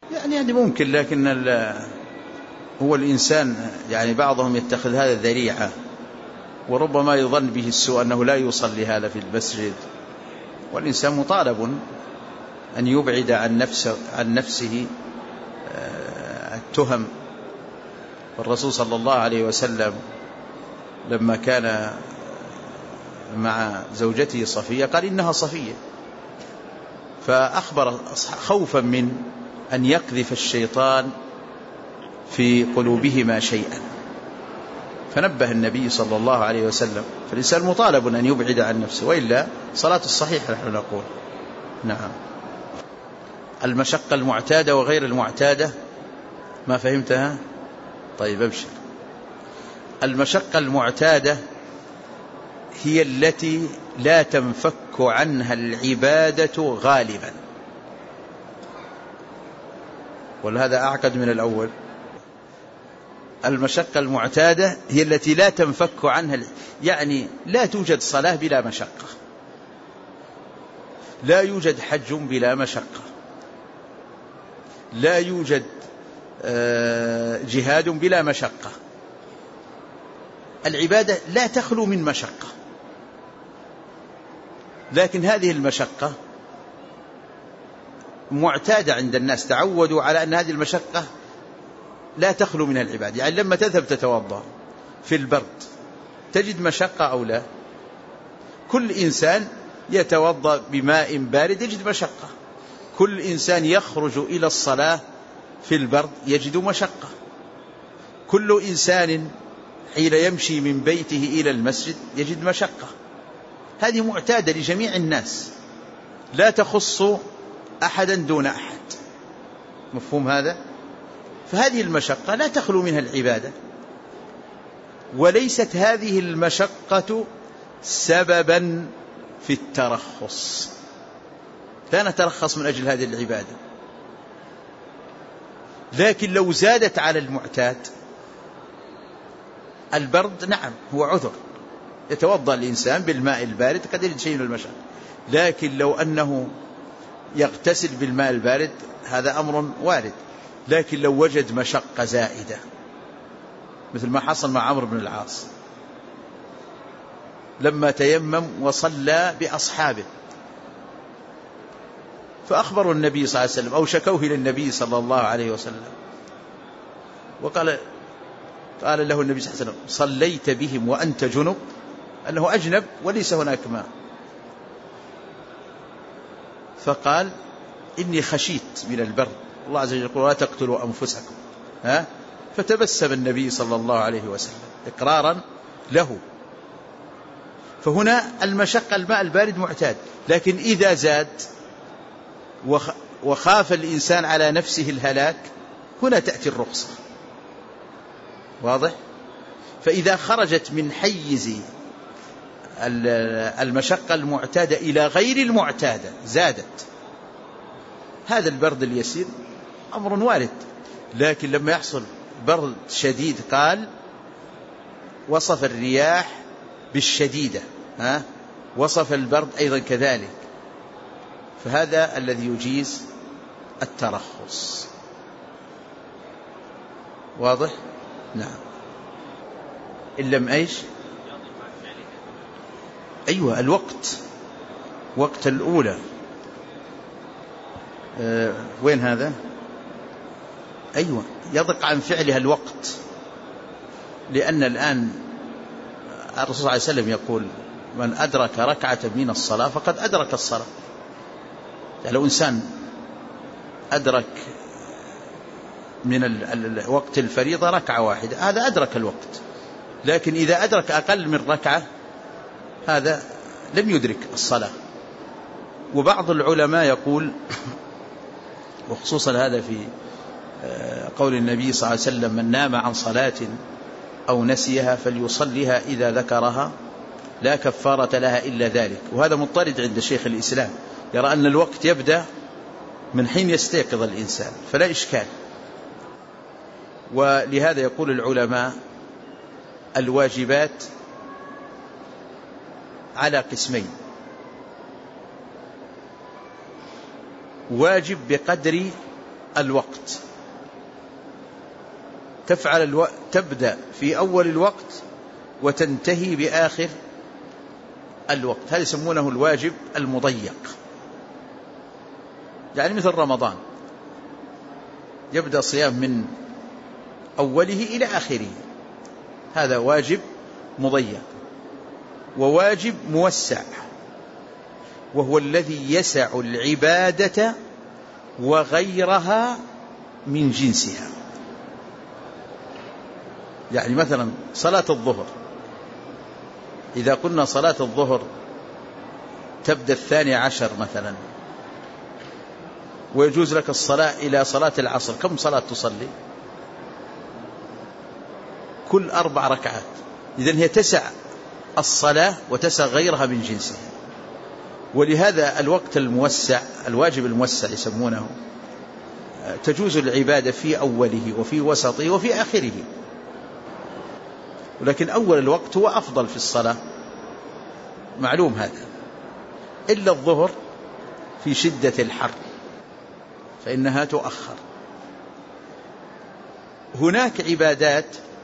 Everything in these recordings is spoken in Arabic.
يعني ممكن، لكن هو الإنسان يعني بعضهم يتخذ هذا ذريعة، وربما يظن به السوء أنه لا يصلي هذا في المسجد، والإنسان مطالب أن يبعد عن نفسه التهم. والرسول صلى الله عليه وسلم لما كان مع زوجته صفية قال إنها صفية، فأخبر خوفا من أن يقذف الشيطان في قلوبهما شيئا، فنبه النبي صلى الله عليه وسلم. فالإنسان مطالب أن يبعد عن نفسه، وإلا صلاة الصحيح نحن نقول. نعم. المشقة المعتادة وغير المعتادة، ما فهمتها؟ طيب أبشر. المشقة المعتادة هي التي لا تنفك عنها العبادة غالبا، وهذا أعقد من الأول. المشقة المعتادة هي التي لا تنفك عنها، يعني لا توجد صلاة بلا مشقة، لا يوجد حج بلا مشقة، لا يوجد جهاد بلا مشقة. العبادة لا تخلو من مشقة، لكن هذه المشقة معتادة عند الناس، تعودوا على أن هذه المشقة لا تخلو من العبادة. يعني لما تذهب تتوضأ في البرد تجد مشقة أو لا؟ كل إنسان يتوضأ بماء بارد يجد مشقة، كل إنسان يخرج إلى الصلاة في البرد يجد مشقة، كل إنسان حين يمشي من بيته إلى المسجد يجد مشقة. هذه معتادة لجميع الناس، لا تخص أحدا دون أحد. مفهوم هذا؟ فهذه المشقة لا تخلو منها العبادة، وليست هذه المشقة سببا في الترخص، لا نترخص من أجل هذه العبادة. لكن لو زادت على المعتاد، البرد نعم هو عذر، يتوضأ الإنسان بالماء البارد قد يجد شيء من المشقة، لكن لو أنه يغتسل بالماء البارد هذا أمر وارد. لكن لو وجد مشقة زائدة مثل ما حصل مع عمرو بن العاص لما تيمم وصلى بأصحابه، فأخبروا النبي صلى الله عليه وسلم أو شكوه إلى النبي صلى الله عليه وسلم، قال له النبي صلى الله عليه وسلم: صليت بهم وأنت جنب؟ أنه أجنب وليس هناك ماء. فقال: إني خشيت من البرد، الله عز وجل يقول: لا تقتلوا أنفسكم. فتبسم النبي صلى الله عليه وسلم إقرارا له. فهنا المشقة الماء البارد معتاد، لكن إذا زاد وخاف الإنسان على نفسه الهلاك هنا تأتي الرخصة. واضح؟ فإذا خرجت من حيز المشقة المعتادة إلى غير المعتادة زادت، هذا البرد اليسير أمر وارد. لكن لما يحصل برد شديد، قال وصف الرياح بالشديدة، وصف البرد أيضا كذلك، فهذا الذي يجيز الترخص. واضح؟ نعم. إن لم أيش؟ أيوة، الوقت، وقت الأولى. وين هذا؟ أيوة، يضق عن فعلها الوقت، لأن الآن الرسول صلى الله عليه وسلم يقول: من أدرك ركعة من الصلاة فقد أدرك الصلاة. يعني لو إنسان أدرك من وقت الفريضة ركعة واحدة هذا أدرك الوقت، لكن إذا أدرك أقل من ركعة هذا لم يدرك الصلاة. وبعض العلماء يقول، وخصوصا هذا في قول النبي صلى الله عليه وسلم: من نام عن صلاة أو نسيها فليصليها إذا ذكرها لا كفارة لها إلا ذلك. وهذا مضطرد عند شيخ الإسلام، يرى أن الوقت يبدأ من حين يستيقظ الإنسان فلا إشكال. ولهذا يقول العلماء: الواجبات على قسمين: واجب بقدر الوقت، تبدأ في أول الوقت وتنتهي بآخر الوقت. هذا يسمونه الواجب المضيق. يعني مثل رمضان يبدأ صيام من أوله إلى آخره، هذا واجب مضيق. وواجب موسع، وهو الذي يسع العبادة وغيرها من جنسها. يعني مثلا صلاة الظهر، إذا قلنا صلاة الظهر تبدأ 12 مثلا، ويجوز لك الصلاة إلى صلاة العصر، كم صلاة تصلي؟ كل 4 ركعات. إذن هي تسع الصلاة وتسع غيرها من جنسها. ولهذا الوقت الموسع، الواجب الموسع يسمونه، تجوز العبادة في أوله وفي وسطه وفي آخره. ولكن أول الوقت هو أفضل في الصلاة، معلوم هذا، إلا الظهر في شدة الحر فإنها تؤخر. هناك عبادات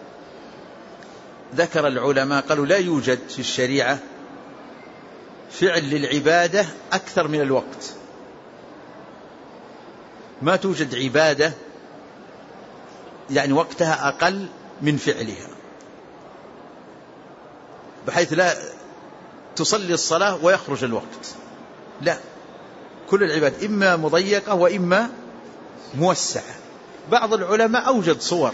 ذكر العلماء قالوا لا يوجد في الشريعة فعل للعبادة أكثر من الوقت. ما توجد عبادة يعني وقتها أقل من فعلها، بحيث لا تصلي الصلاة ويخرج الوقت، لا، كل العبادة إما مضيقة وإما موسعة. بعض العلماء أوجد صور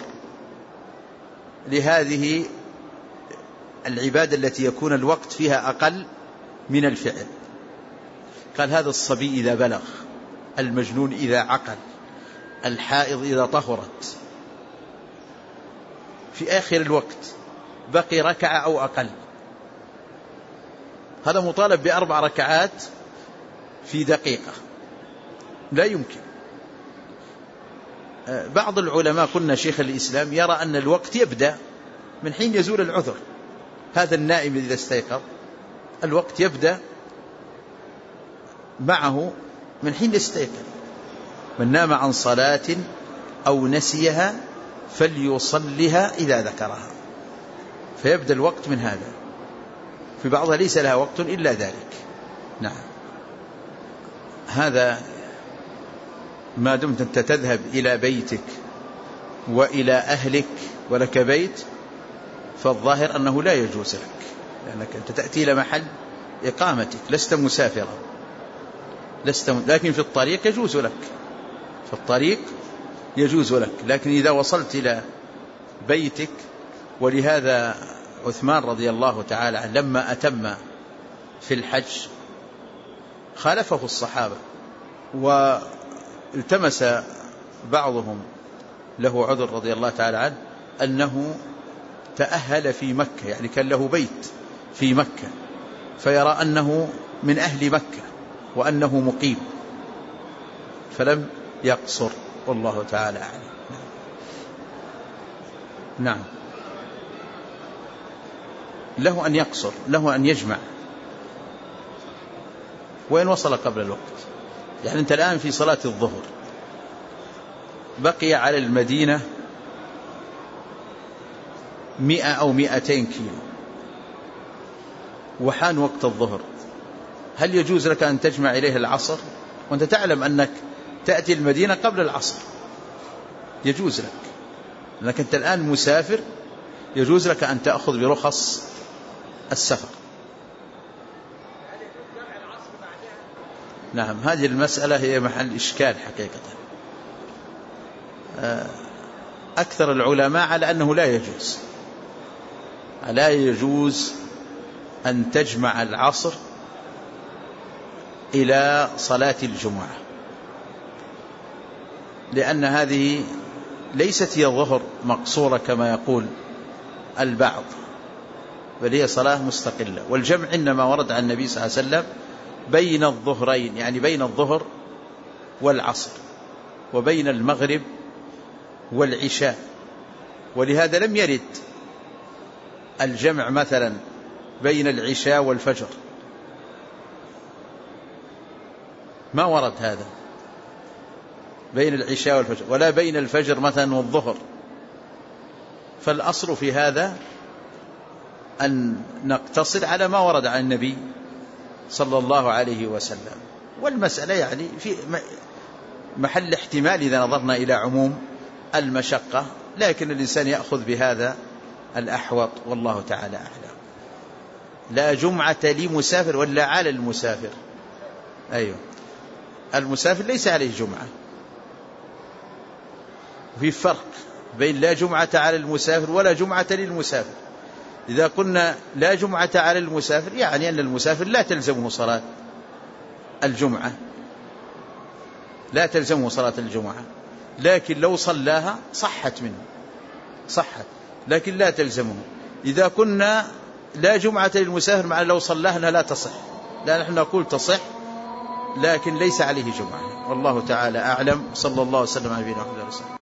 لهذه العبادة التي يكون الوقت فيها أقل من الفعل. قال هذا الصبي إذا بلغ، المجنون إذا عقل، الحائض إذا طهرت، في آخر الوقت بقي ركعة أو أقل، هذا مطالب ب4 ركعات في دقيقة، لا يمكن. بعض العلماء قلنا شيخ الإسلام يرى أن الوقت يبدأ من حين يزول العذر. هذا النائم إذا استيقظ الوقت يبدأ معه من حين يستيقظ. من نام عن صلاة أو نسيها فليصلها إذا ذكرها، فيبدأ الوقت من هذا. في بعضها ليس لها وقت إلا ذلك. نعم، هذا ما دمت أنت تذهب إلى بيتك وإلى أهلك ولك بيت، فالظاهر أنه لا يجوز لك، لأنك أنت تأتي إلى محل إقامتك، لست مسافرا، لكن في الطريق يجوز لك، في الطريق يجوز لك. لكن إذا وصلت إلى بيتك، ولهذا عثمان رضي الله تعالى عنه لما أتم في الحج خالفه الصحابة، والتمس بعضهم له عذر رضي الله تعالى عنه أنه تأهل في مكة، يعني كان له بيت في مكة، فيرى أنه من أهل مكة وأنه مقيم، فلم يقصر، والله تعالى أعلم. نعم، له أن يقصر، له أن يجمع، وإن وصل قبل الوقت. يعني أنت الآن في صلاة الظهر بقي على المدينة 100 أو 200 كيلو، وحان وقت الظهر، هل يجوز لك أن تجمع إليه العصر وأنت تعلم أنك تأتي المدينة قبل العصر؟ يجوز لك، لأنك أنت الآن مسافر، يجوز لك أن تأخذ برخص السفر. نعم، هذه المسألة هي محل إشكال حقيقة. أكثر العلماء على أنه لا يجوز أن تجمع العصر إلى صلاة الجمعة، لأن هذه ليست هي الظهر مقصورة كما يقول البعض، بل هي صلاة مستقلة. والجمع إنما ورد عن النبي صلى الله عليه وسلم بين الظهرين، يعني بين الظهر والعصر، وبين المغرب والعشاء. ولهذا لم يرد الجمع مثلا بين العشاء والفجر، ما ورد هذا. بين العشاء والفجر، ولا بين الفجر مثلا والظهر. فالأصل في هذا أن نقتصر على ما ورد عن النبي صلى الله عليه وسلم. والمسألة يعني في محل احتمال إذا نظرنا إلى عموم المشقة، لكن الإنسان يأخذ بهذا الأحوط، والله تعالى أعلم. لا جمعة لمسافر ولا على المسافر؟ أيوه، المسافر ليس عليه جمعة. في فرق بين لا جمعة على المسافر ولا جمعة للمسافر. إذا قلنا لا جمعة على المسافر يعني أن المسافر لا تلزمه صلاة الجمعة، لا تلزمه صلاة الجمعة، لكن لو صلاها صحت منه، صحت، لكن لا تلزمه. إذا كنا لا جمعة للمسافر مع لو صلاها لا تصح، لا، نحن نقول تصح لكن ليس عليه جمعة. والله تعالى أعلم. صلى الله وسلم على نبينا محمد.